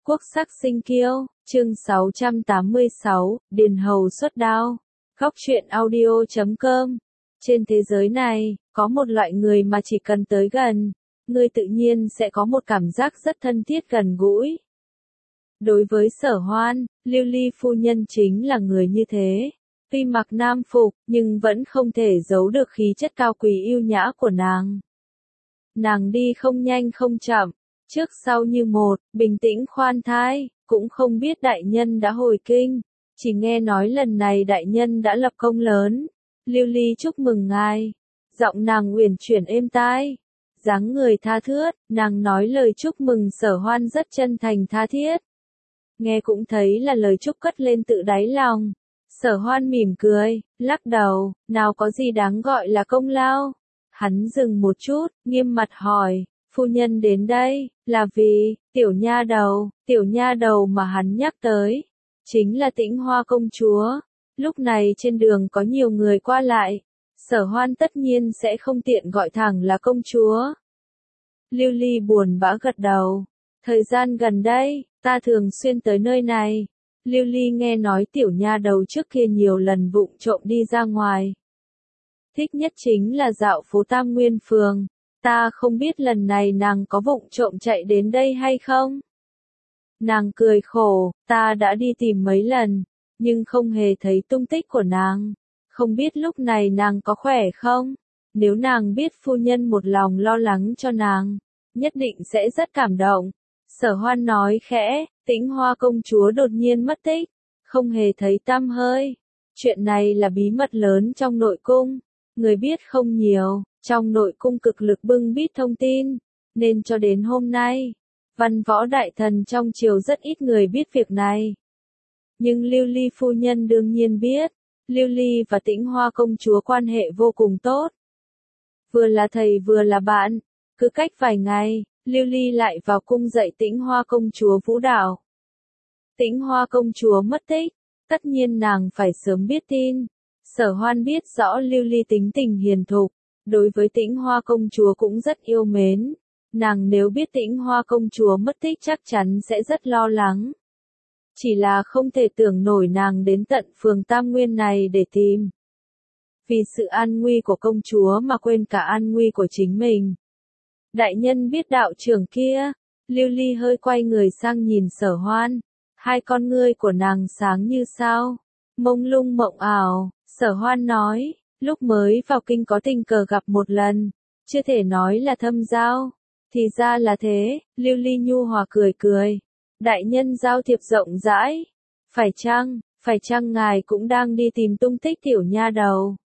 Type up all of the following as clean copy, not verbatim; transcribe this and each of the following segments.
Quốc sắc sinh kiêu, chương 686, Điền Hầu xuất đao. Góc truyện audio.com. Trên thế giới này, có một loại người mà chỉ cần tới gần, người tự nhiên sẽ có một cảm giác rất thân thiết gần gũi. Đối với Sở Hoan, Lưu Ly phu nhân chính là người như thế. Tuy mặc nam phục, nhưng vẫn không thể giấu được khí chất cao quý yêu nhã của nàng. Nàng đi không nhanh không chậm, trước sau như một, bình tĩnh khoan thai, cũng không biết đại nhân đã hồi kinh, chỉ nghe nói lần này đại nhân đã lập công lớn. Lưu Ly chúc mừng ngài. Giọng nàng uyển chuyển êm tai, dáng người tha thướt, nàng nói lời chúc mừng Sở Hoan rất chân thành tha thiết. Nghe cũng thấy là lời chúc cất lên tự đáy lòng. Sở Hoan mỉm cười, lắc đầu, nào có gì đáng gọi là công lao. Hắn dừng một chút, nghiêm mặt hỏi, phu nhân đến đây, là vì, tiểu nha đầu mà hắn nhắc tới, chính là Tĩnh Hoa công chúa. Lúc này trên đường có nhiều người qua lại, Sở Hoan tất nhiên sẽ không tiện gọi thẳng là công chúa. Lưu Ly buồn bã gật đầu, thời gian gần đây, ta thường xuyên tới nơi này. Lưu Ly nghe nói tiểu nha đầu trước kia nhiều lần vụng trộm đi ra ngoài. Thích nhất chính là dạo phố Tam Nguyên Phường, ta không biết lần này nàng có vụng trộm chạy đến đây hay không? Nàng cười khổ, ta đã đi tìm mấy lần, nhưng không hề thấy tung tích của nàng, không biết lúc này nàng có khỏe không? Nếu nàng biết phu nhân một lòng lo lắng cho nàng, nhất định sẽ rất cảm động. Sở Hoan nói khẽ, Tĩnh Hoa công chúa đột nhiên mất tích, không hề thấy tăm hơi. Chuyện này là bí mật lớn trong nội cung, người biết không nhiều, trong nội cung cực lực bưng bít thông tin, nên cho đến hôm nay, văn võ đại thần trong triều rất ít người biết việc này. Nhưng Lưu Ly phu nhân đương nhiên biết, Lưu Ly và Tĩnh Hoa công chúa quan hệ vô cùng tốt. Vừa là thầy vừa là bạn, cứ cách vài ngày, Lưu Ly lại vào cung dạy Tĩnh Hoa công chúa vũ đạo. Tĩnh Hoa công chúa mất tích, tất nhiên nàng phải sớm biết tin. Sở Hoan biết rõ Lưu Ly tính tình hiền thục, đối với Tĩnh Hoa công chúa cũng rất yêu mến. Nàng nếu biết Tĩnh Hoa công chúa mất tích chắc chắn sẽ rất lo lắng. Chỉ là không thể tưởng nổi nàng đến tận phường Tam Nguyên này để tìm. Vì sự an nguy của công chúa mà quên cả an nguy của chính mình. Đại nhân biết đạo trưởng kia. Lưu Ly hơi quay người sang nhìn Sở Hoan. Hai con ngươi của nàng sáng như sao, mông lung mộng ảo. Sở Hoan nói, lúc mới vào kinh có tình cờ gặp một lần, chưa thể nói là thâm giao. Thì ra là thế. Lưu Ly nhu hòa cười cười. Đại nhân giao thiệp rộng rãi. Phải chăng ngài cũng đang đi tìm tung tích tiểu nha đầu?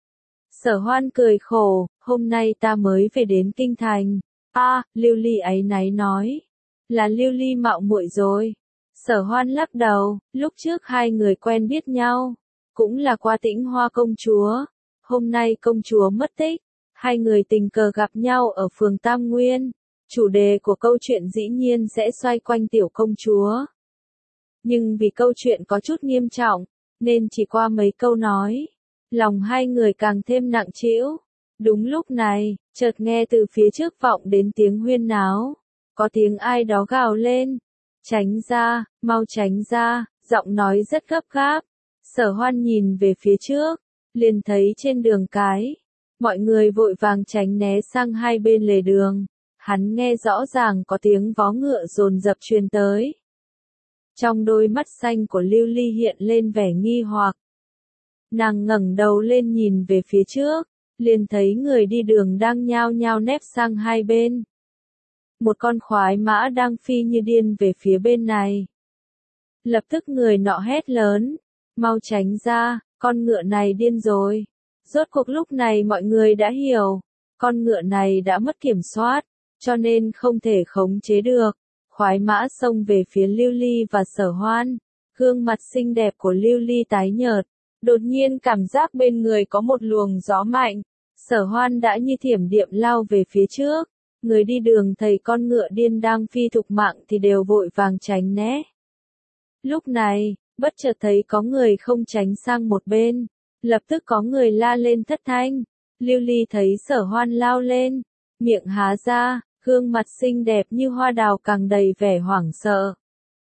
Sở Hoan cười khổ, hôm nay ta mới về đến kinh thành. Lưu Ly áy náy nói, là Lưu Ly mạo muội rồi. Sở Hoan lắc đầu, lúc trước hai người quen biết nhau, cũng là qua Tĩnh Hoa công chúa. Hôm nay công chúa mất tích, hai người tình cờ gặp nhau ở phường Tam Nguyên. Chủ đề của câu chuyện dĩ nhiên sẽ xoay quanh tiểu công chúa. Nhưng vì câu chuyện có chút nghiêm trọng, nên chỉ qua mấy câu nói, lòng hai người càng thêm nặng trĩu. Đúng lúc này, chợt nghe từ phía trước vọng đến tiếng huyên náo. Có tiếng ai đó gào lên. Tránh ra, mau tránh ra, giọng nói rất gấp gáp. Sở Hoan nhìn về phía trước, liền thấy trên đường cái, mọi người vội vàng tránh né sang hai bên lề đường. Hắn nghe rõ ràng có tiếng vó ngựa dồn dập truyền tới. Trong đôi mắt xanh của Lưu Ly hiện lên vẻ nghi hoặc. Nàng ngẩng đầu lên nhìn về phía trước, liền thấy người đi đường đang nhao nhao nép sang hai bên. Một con khoái mã đang phi như điên về phía bên này. Lập tức người nọ hét lớn, mau tránh ra, con ngựa này điên rồi. Rốt cuộc lúc này mọi người đã hiểu, con ngựa này đã mất kiểm soát, cho nên không thể khống chế được. Khoái mã xông về phía Lưu Ly và Sở Hoan. Gương mặt xinh đẹp của Lưu Ly tái nhợt, đột nhiên cảm giác bên người có một luồng gió mạnh. Sở Hoan đã như thiểm điện lao về phía trước. Người đi đường thấy con ngựa điên đang phi thục mạng thì đều vội vàng tránh né. Lúc này, bất chợt thấy có người không tránh sang một bên, lập tức có người la lên thất thanh. Lưu Ly thấy Sở Hoan lao lên, miệng há ra, gương mặt xinh đẹp như hoa đào càng đầy vẻ hoảng sợ.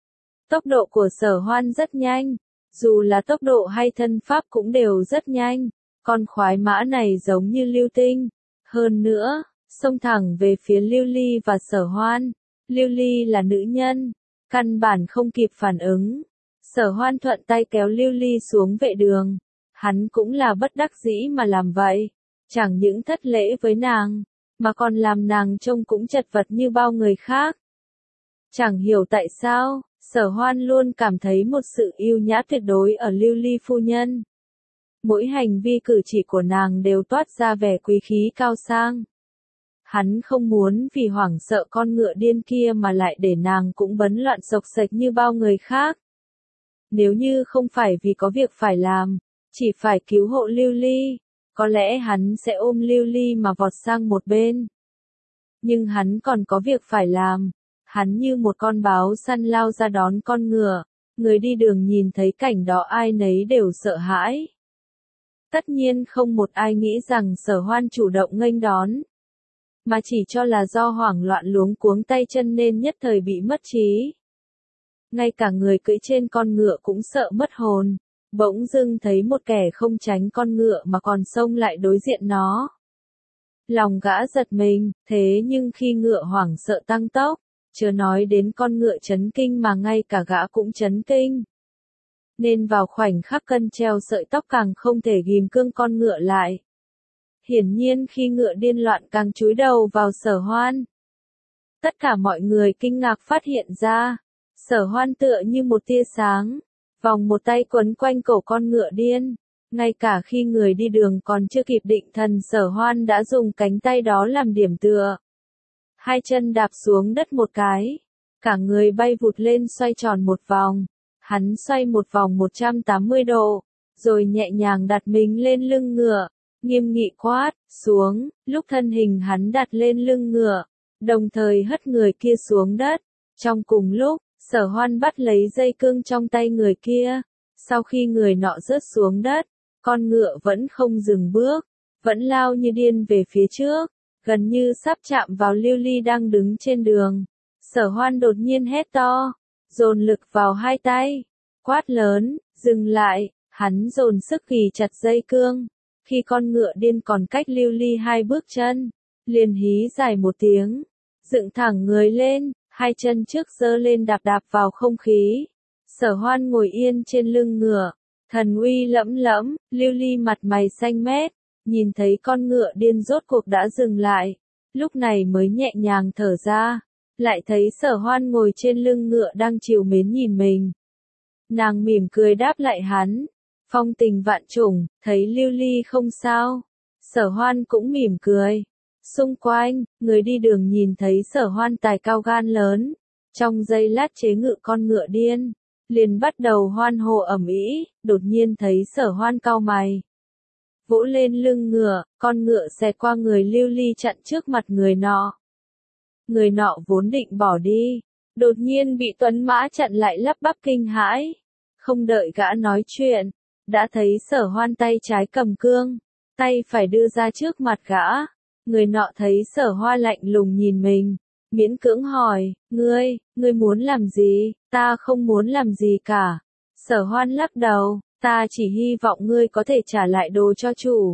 Tốc độ của Sở Hoan rất nhanh, dù là tốc độ hay thân pháp cũng đều rất nhanh, con khoái mã này giống như lưu tinh. Hơn nữa, xông thẳng về phía Lưu Ly và Sở Hoan. Lưu Ly là nữ nhân, căn bản không kịp phản ứng. Sở Hoan thuận tay kéo Lưu Ly xuống vệ đường. Hắn cũng là bất đắc dĩ mà làm vậy. Chẳng những thất lễ với nàng, mà còn làm nàng trông cũng chật vật như bao người khác. Chẳng hiểu tại sao, Sở Hoan luôn cảm thấy một sự yêu nhã tuyệt đối ở Lưu Ly phu nhân. Mỗi hành vi cử chỉ của nàng đều toát ra vẻ quý khí cao sang. Hắn không muốn vì hoảng sợ con ngựa điên kia mà lại để nàng cũng bấn loạn xộc xệch như bao người khác. Nếu như không phải vì có việc phải làm, chỉ phải cứu hộ Lưu Ly, có lẽ hắn sẽ ôm Lưu Ly mà vọt sang một bên. Nhưng hắn còn có việc phải làm. Hắn như một con báo săn lao ra đón con ngựa, người đi đường nhìn thấy cảnh đó ai nấy đều sợ hãi. Tất nhiên không một ai nghĩ rằng Sở Hoan chủ động nghênh đón, mà chỉ cho là do hoảng loạn luống cuống tay chân nên nhất thời bị mất trí. Ngay cả người cưỡi trên con ngựa cũng sợ mất hồn, bỗng dưng thấy một kẻ không tránh con ngựa mà còn xông lại đối diện nó. Lòng gã giật mình, thế nhưng khi ngựa hoảng sợ tăng tốc, chưa nói đến con ngựa chấn kinh mà ngay cả gã cũng chấn kinh. Nên vào khoảnh khắc cân treo sợi tóc càng không thể ghim cương con ngựa lại. Hiển nhiên khi ngựa điên loạn càng chúi đầu vào Sở Hoan. Tất cả mọi người kinh ngạc phát hiện ra, Sở Hoan tựa như một tia sáng, vòng một tay quấn quanh cổ con ngựa điên. Ngay cả khi người đi đường còn chưa kịp định thần Sở Hoan đã dùng cánh tay đó làm điểm tựa. Hai chân đạp xuống đất một cái, cả người bay vụt lên xoay tròn một vòng. Hắn xoay một vòng 180 độ, rồi nhẹ nhàng đặt mình lên lưng ngựa, nghiêm nghị quát, xuống, lúc thân hình hắn đặt lên lưng ngựa, đồng thời hất người kia xuống đất. Trong cùng lúc, Sở Hoan bắt lấy dây cương trong tay người kia, sau khi người nọ rớt xuống đất, con ngựa vẫn không dừng bước, vẫn lao như điên về phía trước, gần như sắp chạm vào Lưu Ly đang đứng trên đường. Sở Hoan đột nhiên hét to, dồn lực vào hai tay, quát lớn, dừng lại, hắn dồn sức ghì chặt dây cương. Khi con ngựa điên còn cách Lưu Ly 2 bước chân, liền hí dài một tiếng, dựng thẳng người lên, hai chân trước giơ lên đạp đạp vào không khí. Sở Hoan ngồi yên trên lưng ngựa, thần uy lẫm lẫm, Lưu Ly mặt mày xanh mét, nhìn thấy con ngựa điên rốt cuộc đã dừng lại, lúc này mới nhẹ nhàng thở ra, lại thấy Sở Hoan ngồi trên lưng ngựa đang trìu mến nhìn mình. Nàng mỉm cười đáp lại hắn, phong tình vạn trùng, thấy Lưu Ly không sao. Sở Hoan cũng mỉm cười. Xung quanh, người đi đường nhìn thấy Sở Hoan tài cao gan lớn, trong giây lát chế ngự con ngựa điên, liền bắt đầu hoan hô ầm ĩ. Đột nhiên thấy Sở Hoan cau mày, vỗ lên lưng ngựa, con ngựa xẹt qua người Lưu Ly chặn trước mặt người nọ. Người nọ vốn định bỏ đi, đột nhiên bị tuấn mã chặn lại lắp bắp kinh hãi. Không đợi gã nói chuyện, đã thấy Sở Hoan tay trái cầm cương, tay phải đưa ra trước mặt gã. Người nọ thấy Sở Hoan lạnh lùng nhìn mình, miễn cưỡng hỏi, ngươi muốn làm gì? Ta không muốn làm gì cả. Sở Hoan lắc đầu, ta chỉ hy vọng ngươi có thể trả lại đồ cho chủ.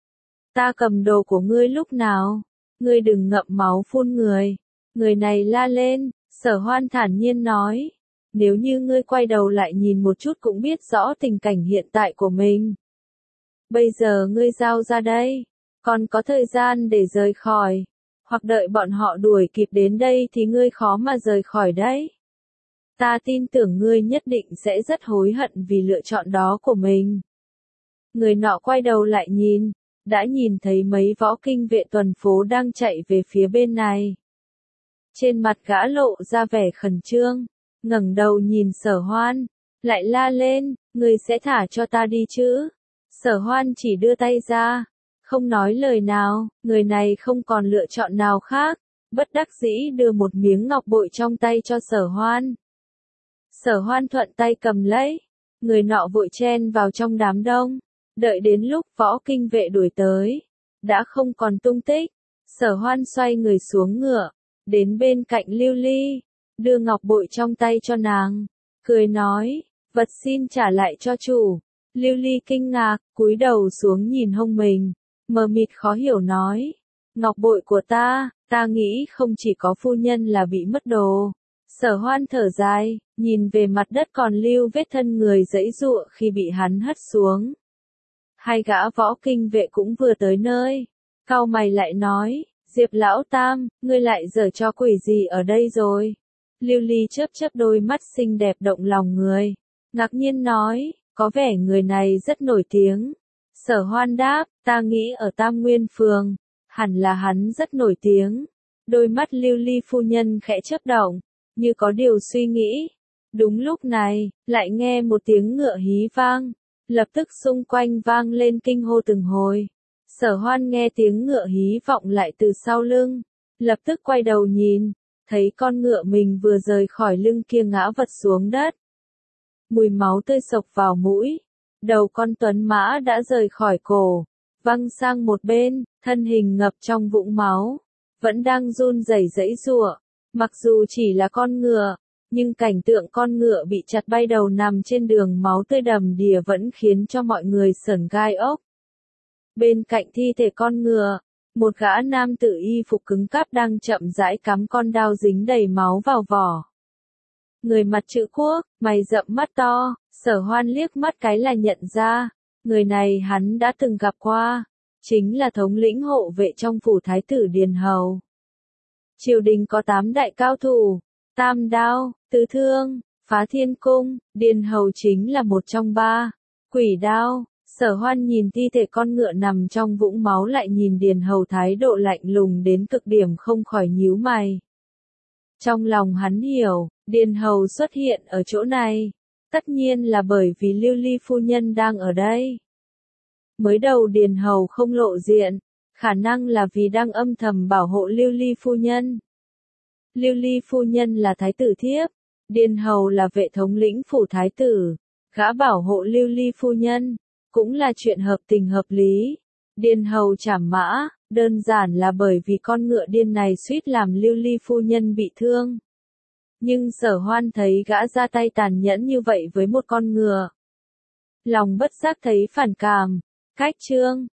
Ta cầm đồ của ngươi lúc nào? Ngươi đừng ngậm máu phun người. Người này la lên, Sở Hoan thản nhiên nói, nếu như ngươi quay đầu lại nhìn một chút cũng biết rõ tình cảnh hiện tại của mình. Bây giờ ngươi giao ra đây, còn có thời gian để rời khỏi, hoặc đợi bọn họ đuổi kịp đến đây thì ngươi khó mà rời khỏi đấy. Ta tin tưởng ngươi nhất định sẽ rất hối hận vì lựa chọn đó của mình. Người nọ quay đầu lại nhìn, đã nhìn thấy mấy võ kinh vệ tuần phố đang chạy về phía bên này. Trên mặt gã lộ ra vẻ khẩn trương, ngẩng đầu nhìn Sở Hoan, lại la lên, ngươi sẽ thả cho ta đi chứ? Sở Hoan chỉ đưa tay ra, không nói lời nào, người này không còn lựa chọn nào khác, bất đắc dĩ đưa một miếng ngọc bội trong tay cho Sở Hoan. Sở Hoan thuận tay cầm lấy, người nọ vội chen vào trong đám đông, đợi đến lúc võ kinh vệ đuổi tới, đã không còn tung tích. Sở Hoan xoay người xuống ngựa, đến bên cạnh Lưu Ly, đưa ngọc bội trong tay cho nàng, cười nói, vật xin trả lại cho chủ. Lưu Ly kinh ngạc, cúi đầu xuống nhìn hông mình, mờ mịt khó hiểu nói, ngọc bội của ta nghĩ không chỉ có phu nhân là bị mất đồ. Sở Hoan thở dài, nhìn về mặt đất còn lưu vết thân người giãy giụa khi bị hắn hất xuống. Hai gã võ kinh vệ cũng vừa tới nơi, cau mày lại nói, Diệp lão tam, ngươi lại giở trò quỷ gì ở đây rồi? Lưu Ly chớp chớp đôi mắt xinh đẹp động lòng người, ngạc nhiên nói, có vẻ người này rất nổi tiếng. Sở Hoan đáp, ta nghĩ ở Tam Nguyên Phường, hẳn là hắn rất nổi tiếng. Đôi mắt Lưu Ly phu nhân khẽ chớp động, như có điều suy nghĩ. Đúng lúc này, lại nghe một tiếng ngựa hí vang, lập tức xung quanh vang lên kinh hô từng hồi. Sở Hoan nghe tiếng ngựa hí vọng lại từ sau lưng, lập tức quay đầu nhìn, thấy con ngựa mình vừa rời khỏi lưng kia ngã vật xuống đất. Mùi máu tươi sộc vào mũi, đầu con tuấn mã đã rời khỏi cổ, văng sang một bên, thân hình ngập trong vũng máu, vẫn đang run rẩy giãy giụa. Mặc dù chỉ là con ngựa, nhưng cảnh tượng con ngựa bị chặt bay đầu nằm trên đường máu tươi đầm đìa vẫn khiến cho mọi người sởn gai ốc. Bên cạnh thi thể con ngựa, một gã nam tử y phục cứng cáp đang chậm rãi cắm con dao dính đầy máu vào vỏ. Người mặt chữ quốc, mày rậm mắt to, Sở Hoan liếc mắt cái là nhận ra, người này hắn đã từng gặp qua, chính là thống lĩnh hộ vệ trong phủ thái tử Điền Hầu. Triều đình có 8 đại cao thủ, Tam Đao, Tứ Thương, Phá Thiên Cung, Điền Hầu chính là một trong 3. Quỷ Đao. Sở Hoan nhìn thi thể con ngựa nằm trong vũng máu lại nhìn Điền Hầu thái độ lạnh lùng đến cực điểm không khỏi nhíu mày. Trong lòng hắn hiểu, Điền Hầu xuất hiện ở chỗ này, tất nhiên là bởi vì Lưu Ly phu nhân đang ở đây. Mới đầu Điền Hầu không lộ diện, khả năng là vì đang âm thầm bảo hộ Lưu Ly phu nhân. Lưu Ly phu nhân là thái tử thiếp, Điền Hầu là vệ thống lĩnh phủ thái tử, gã bảo hộ Lưu Ly phu nhân, cũng là chuyện hợp tình hợp lý. Điền Hầu trảm mã, đơn giản là bởi vì con ngựa điên này suýt làm Lưu Ly phu nhân bị thương. Nhưng Sở Hoan thấy gã ra tay tàn nhẫn như vậy với một con ngựa, lòng bất giác thấy phản cảm. Cách chương